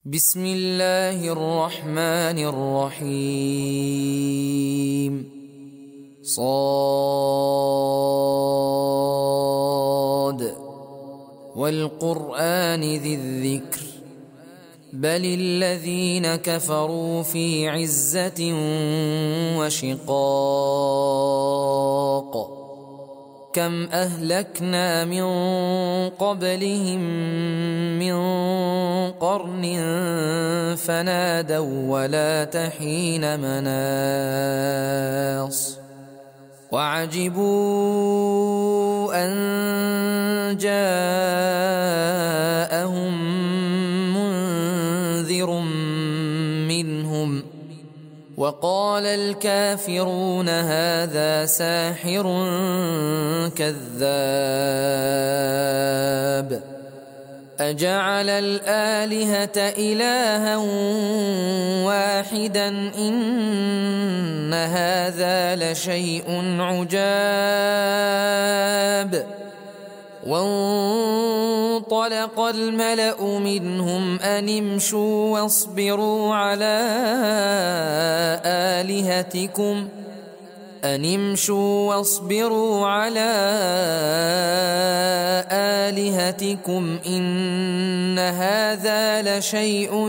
بسم الله الرحمن الرحيم صاد والقرآن ذي الذكر بل الذين كفروا في عزة وشقاق كم أهلكنا من قبلهم من قرن فنادوا ولا تحين مناص وعجبوا أن جاءهم منذر منهم وقال الكافرون هذا ساحر كذاب أجعل الآلهة إلها واحدا إن هذا لشيء عجاب وانطلق الملأ منهم أن امشوا واصبروا على آلهتكم إن هذا لشيء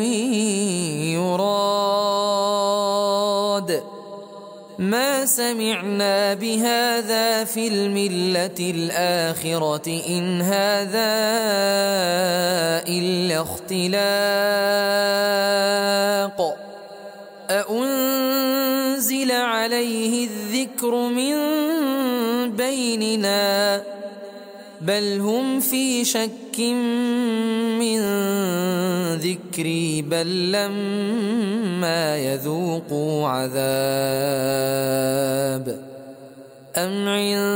يراد ما سمعنا بهذا في الملة الآخرة إن هذا إلا اختلاق أأنزل عليه الذكر من بيننا بل هم في شك من ذكري بل لما يذوقوا عذاب أم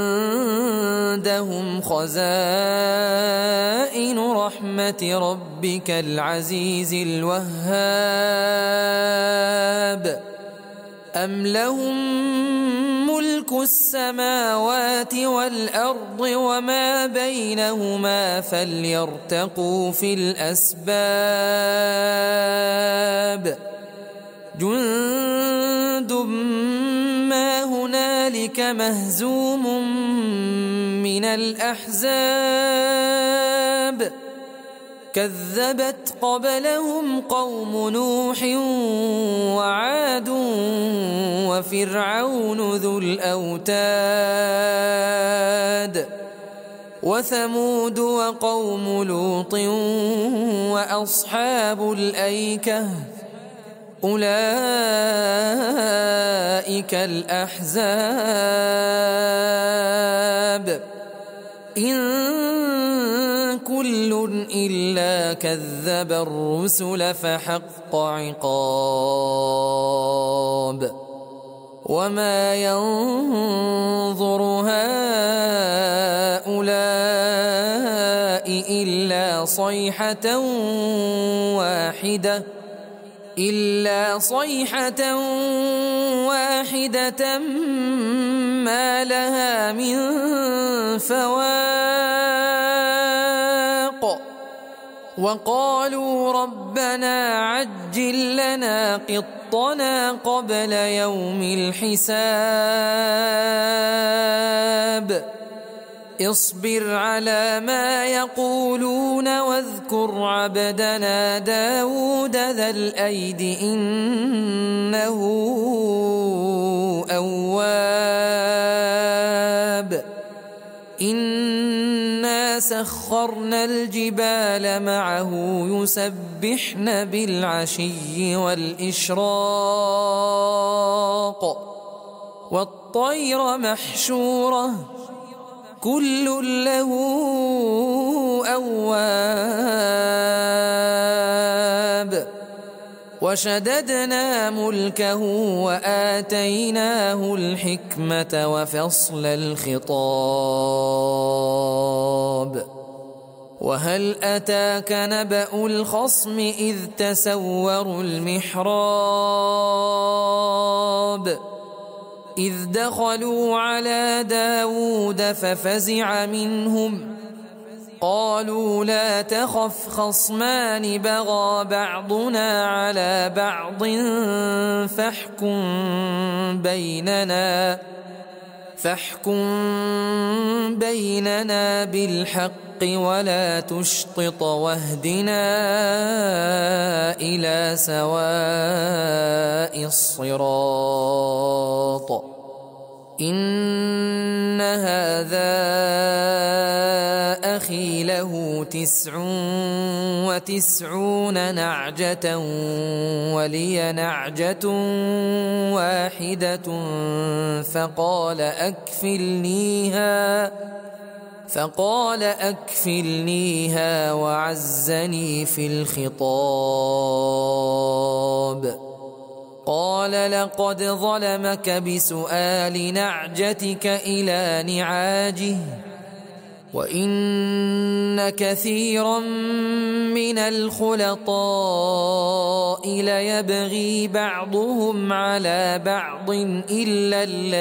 عندهم خزائن رحمة ربك العزيز الوهاب أم لهم ملك السماوات والأرض وما بينهما فليرتقوا في الأسباب جند ما هنالك مهزوم من الأحزاب كذبت قبلهم قوم نوح وعاد وفرعون ذو الأوتاد وثمود وقوم لوط وأصحاب الأيكة أولئك الأحزاب إن كل إلا كذب الرسل فحق عقاب وما ينظر هؤلاء إلا صيحة واحدة ما لها من فواق وقالوا ربنا عجل لنا قطنا قبل يوم الحساب اصبر على ما يقولون واذكر عبدنا داود ذا الأيد إنه أواب إنا سخرنا الجبال معه يسبحن بالعشي والإشراق والطير محشورة كل له أواب وشددنا ملكه وآتيناه الحكمة وفصل الخطاب وهل أتاك نبأ الخصم إذ تسوروا المحراب إذ دخلوا على داود ففزع منهم قالوا لا تخف خصمان بغى بعضنا على بعض فاحكم بيننا بالحق ولا تشطط واهدنا إلى سواء الصراط إن هذا أخي له 99 نعجة ولي نعجة واحدة فقال أكفلنيها وعزني في الخطاب قال لقد ظلمك بسؤال نعجتك إلى نعاجه وإن كثيرا من الخلطاء ليبغي بعضهم على بعض إلا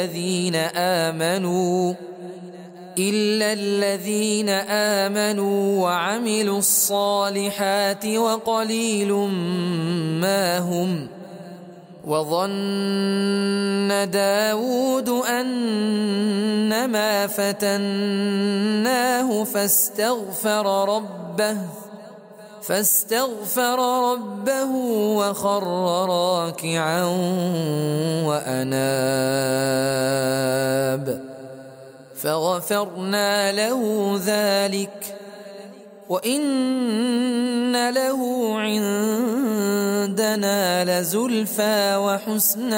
الذين آمنوا وعملوا الصالحات وقليل ما هم وظن داود أنما فتناه فاستغفر ربه وخر راكعا وأناب فغفرنا له ذلك وإن له عندنا لزلفى وحسن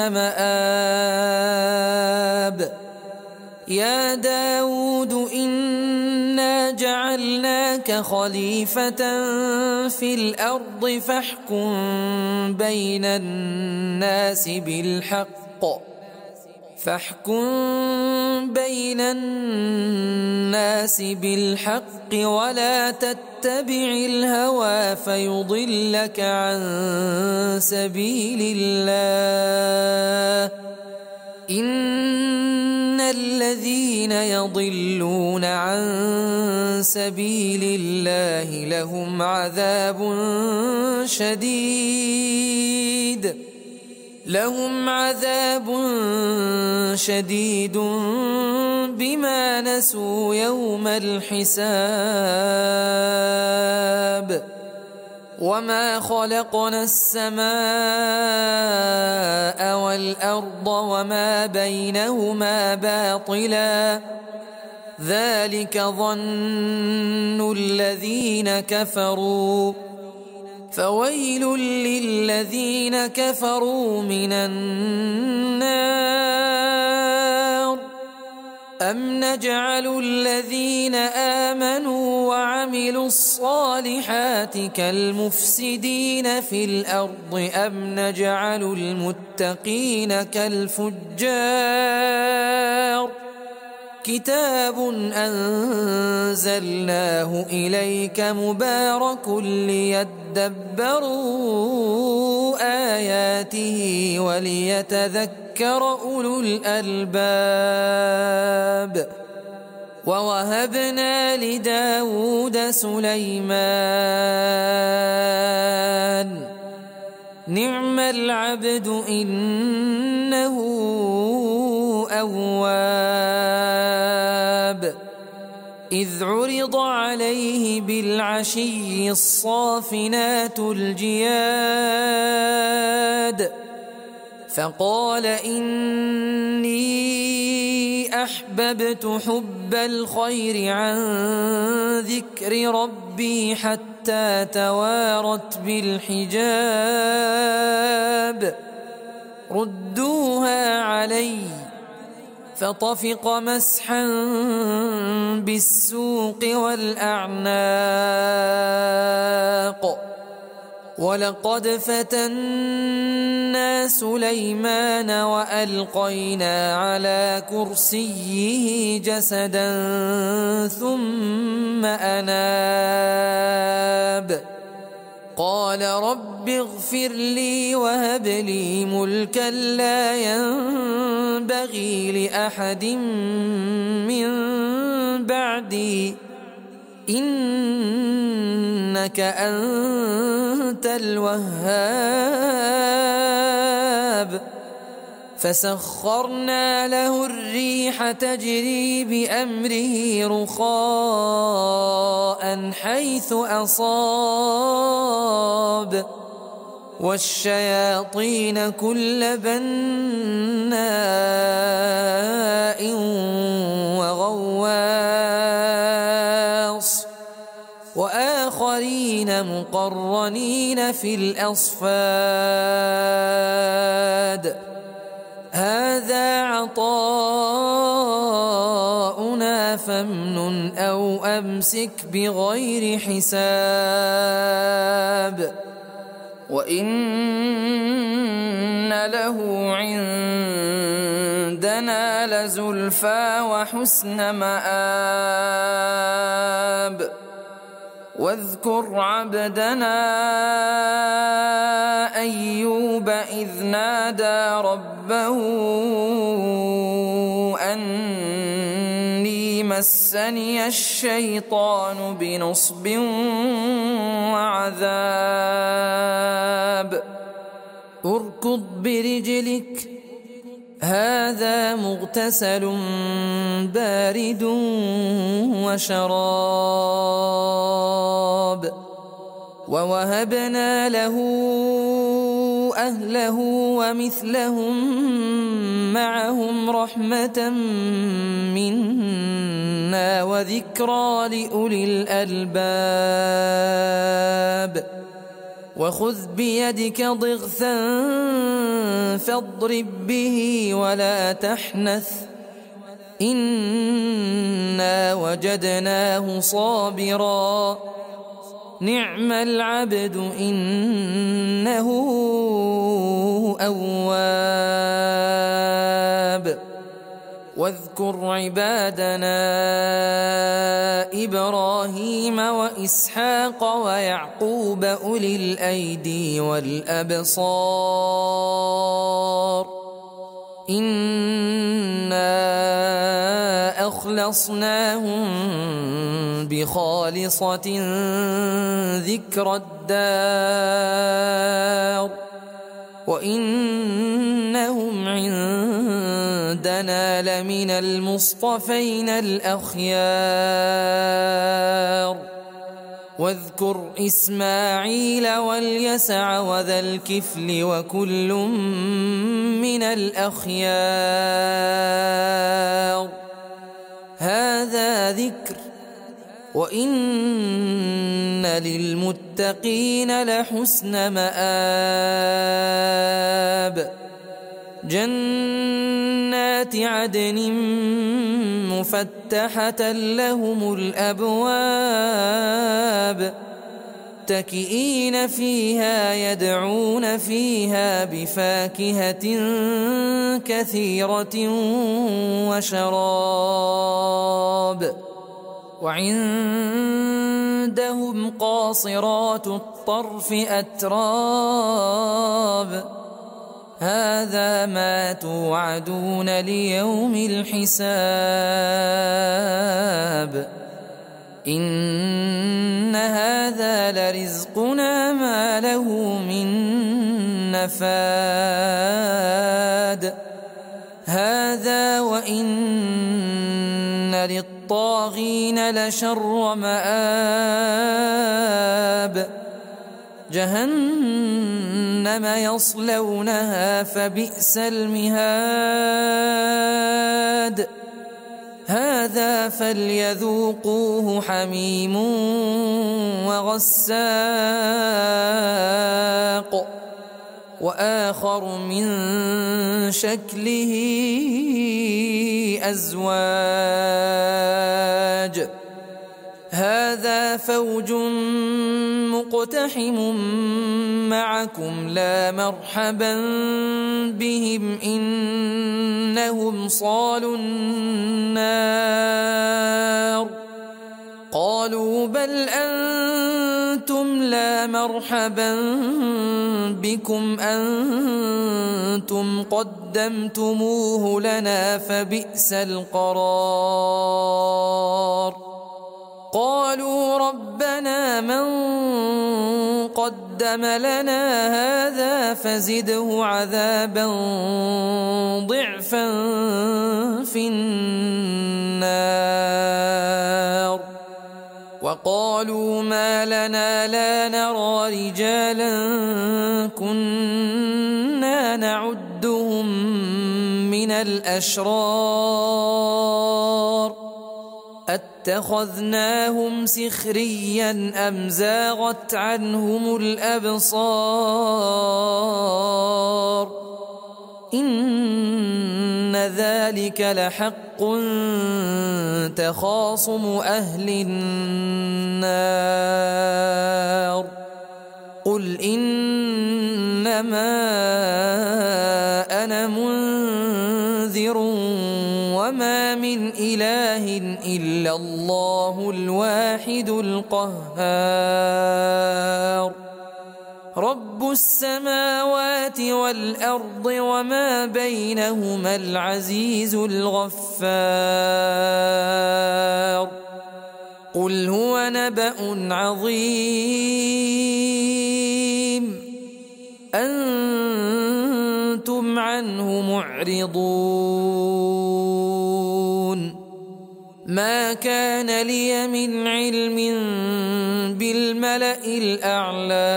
مآب يا داود إنا جعلناك خليفة في الأرض فاحكم بين الناس بالحق ولا تتبع الهوى فيضلك عن سبيل الله إن الذين يضلون عن سبيل الله لهم عذاب شديد بما نسوا يوم الحساب وما خلقنا السماء والأرض وما بينهما باطلا ذلك ظن الذين كفروا فويل للذين كفروا من النار أم نجعل الذين آمنوا وعملوا الصالحات كالمفسدين في الأرض أم نجعل المتقين كالفجار كتاب أنزلناه إليك مبارك ليدبروا آياته وليتذكر أولو الألباب ووهبنا لداود سليمان نعم العبد إنه أواب إذ عرض عليه بالعشي الصافنات الجياد فقال إني أحببت حب الخير عن ذكر ربي حتى توارت بالحجاب ردوها علي فطفق مسحا بالسوق والأعناق ولقد فتنا سليمان وألقينا على كرسيه جسدا ثم أناب قال رب اغفر لي وهب لي ملكا لا ينبغي لأحد من بعدي إنك أنت الوهاب فسخرنا له الريح تجري بأمره رخاء حيث أصاب والشياطين كل بناء وغواص وآخرين مقرنين في الأصفاد هذا عطاؤنا فامنن أو أمسك بغير حساب وإن له عندنا لزلفى وحسن مآب واذكر عبدنا أيوب إذ نادى ربه أني مسني الشيطان بنصب وعذاب اركض برجلك هذا مغتسل بارد وشراب ووهبنا له أهله ومثلهم معهم رحمة منا وذكرى لأولي الألباب وخذ بيدك ضغثا فاضرب به ولا تحنث إنا وجدناه صابرا نعم العبد إنه أواب واذكر عبادنا إبراهيم وإسحاق ويعقوب أولي الأيدي والأبصار إنا أخلصناهم بخالصة ذكر الدار وإنهم عندنا لمن المصطفين الأخيار واذكر إسماعيل واليسع وذا الكفل وكل من الأخيار هذا ذكر وإن للمتقين لحسن مآب جنات عدن مفتحة لهم الأبواب متكئين فيها يدعون فيها بفاكهة كثيرة وشراب وعندهم قاصرات الطرف أتراب هذا ما توعدون ليوم الحساب إن هذا لرزقنا ما له من نفاد هذا وإن للطاغين لشر مآب جهنم يصلونها فبئس المهاد هذا فليذوقوه حميم وغساق وآخر من شكله أزواج هذا فوج مقتحم معكم لا مرحبا بهم إنهم صالوا النار قالوا بل أنتم لا مرحبا بكم أنتم قدمتموه لنا فبئس القرار قالوا ربنا من قدم لنا هذا فزده عذابا ضعفا في النار وقالوا ما لنا لا نرى رجالا كنا نعدهم من الأشرار اتخذناهم سخريا أم زاغت عنهم الأبصار إن ذلك لحق تخاصم أهل النار قل إنما أنا منذر وما من إله إلا الله الواحد القهار رب السماوات والأرض وما بينهما العزيز الغفار قل هو نبأ عظيم أنتم عنه معرضون ما كان لي من علم بالملأ الأعلى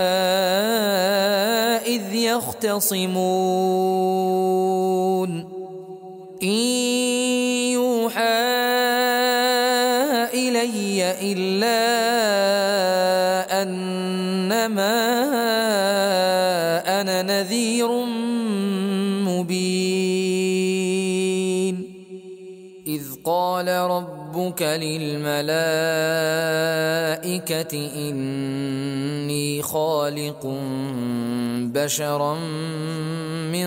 إذ يختصمون إن يوحى إلي إلا أنما أنا نذير مبين إذ قال ربك للملائكة إني خالق بشرا من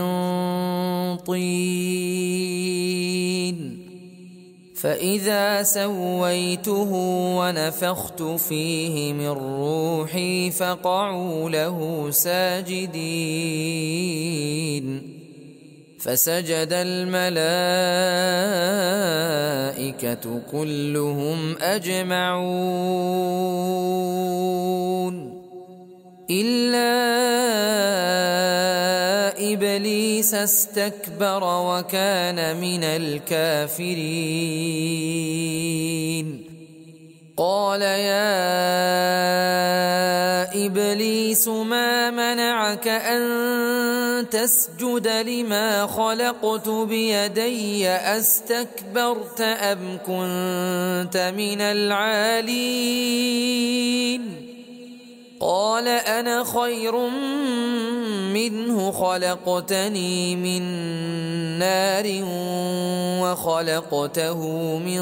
طين فإذا سويته ونفخت فيه من روحي فقعوا له ساجدين فسجد الملائكة كلهم أجمعون إلا إبليس استكبر وكان من الكافرين قال يا إبليس ما منعك أن تسجد لما خلقت بيدي أستكبرت أم كنت من العالين قال أنا خير منه خلقتني من نار وخلقته من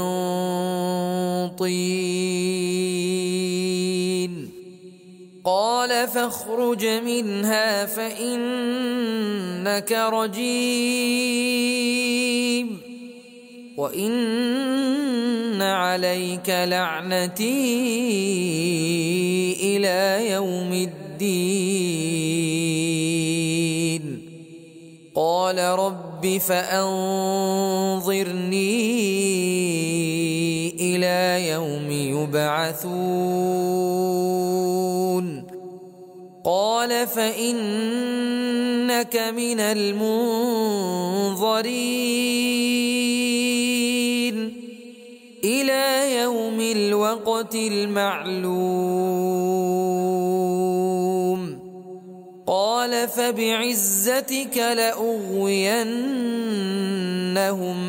طين قال فاخرج منها فإنك رجيم وإن عليك لعنتي إلى يوم الدين قال رب فأنظرني إلى يوم يبعثون قال فإنك من المنظرين إلى يوم الوقت المعلوم قال فبعزتك لأغوينهم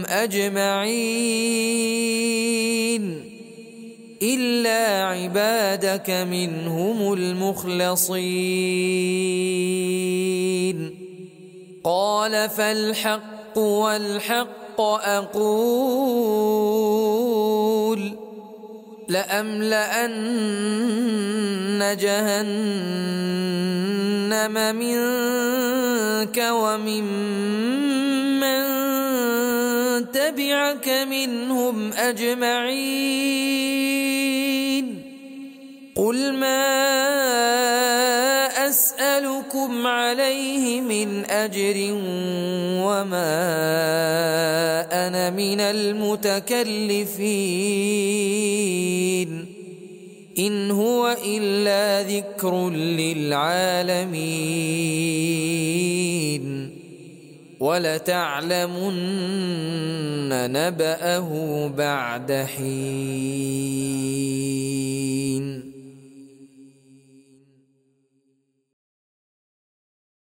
أجمعين إلا عبادك منهم المخلصين قال فالحق والحق أقول لأملأن جهنم منك وممن تبعك منهم أجمعين قل ما أسألكم عليه من أجر وما أنا من المتكلفين إن هو إلا ذكر للعالمين ولتعلمن نبأه بعد حين.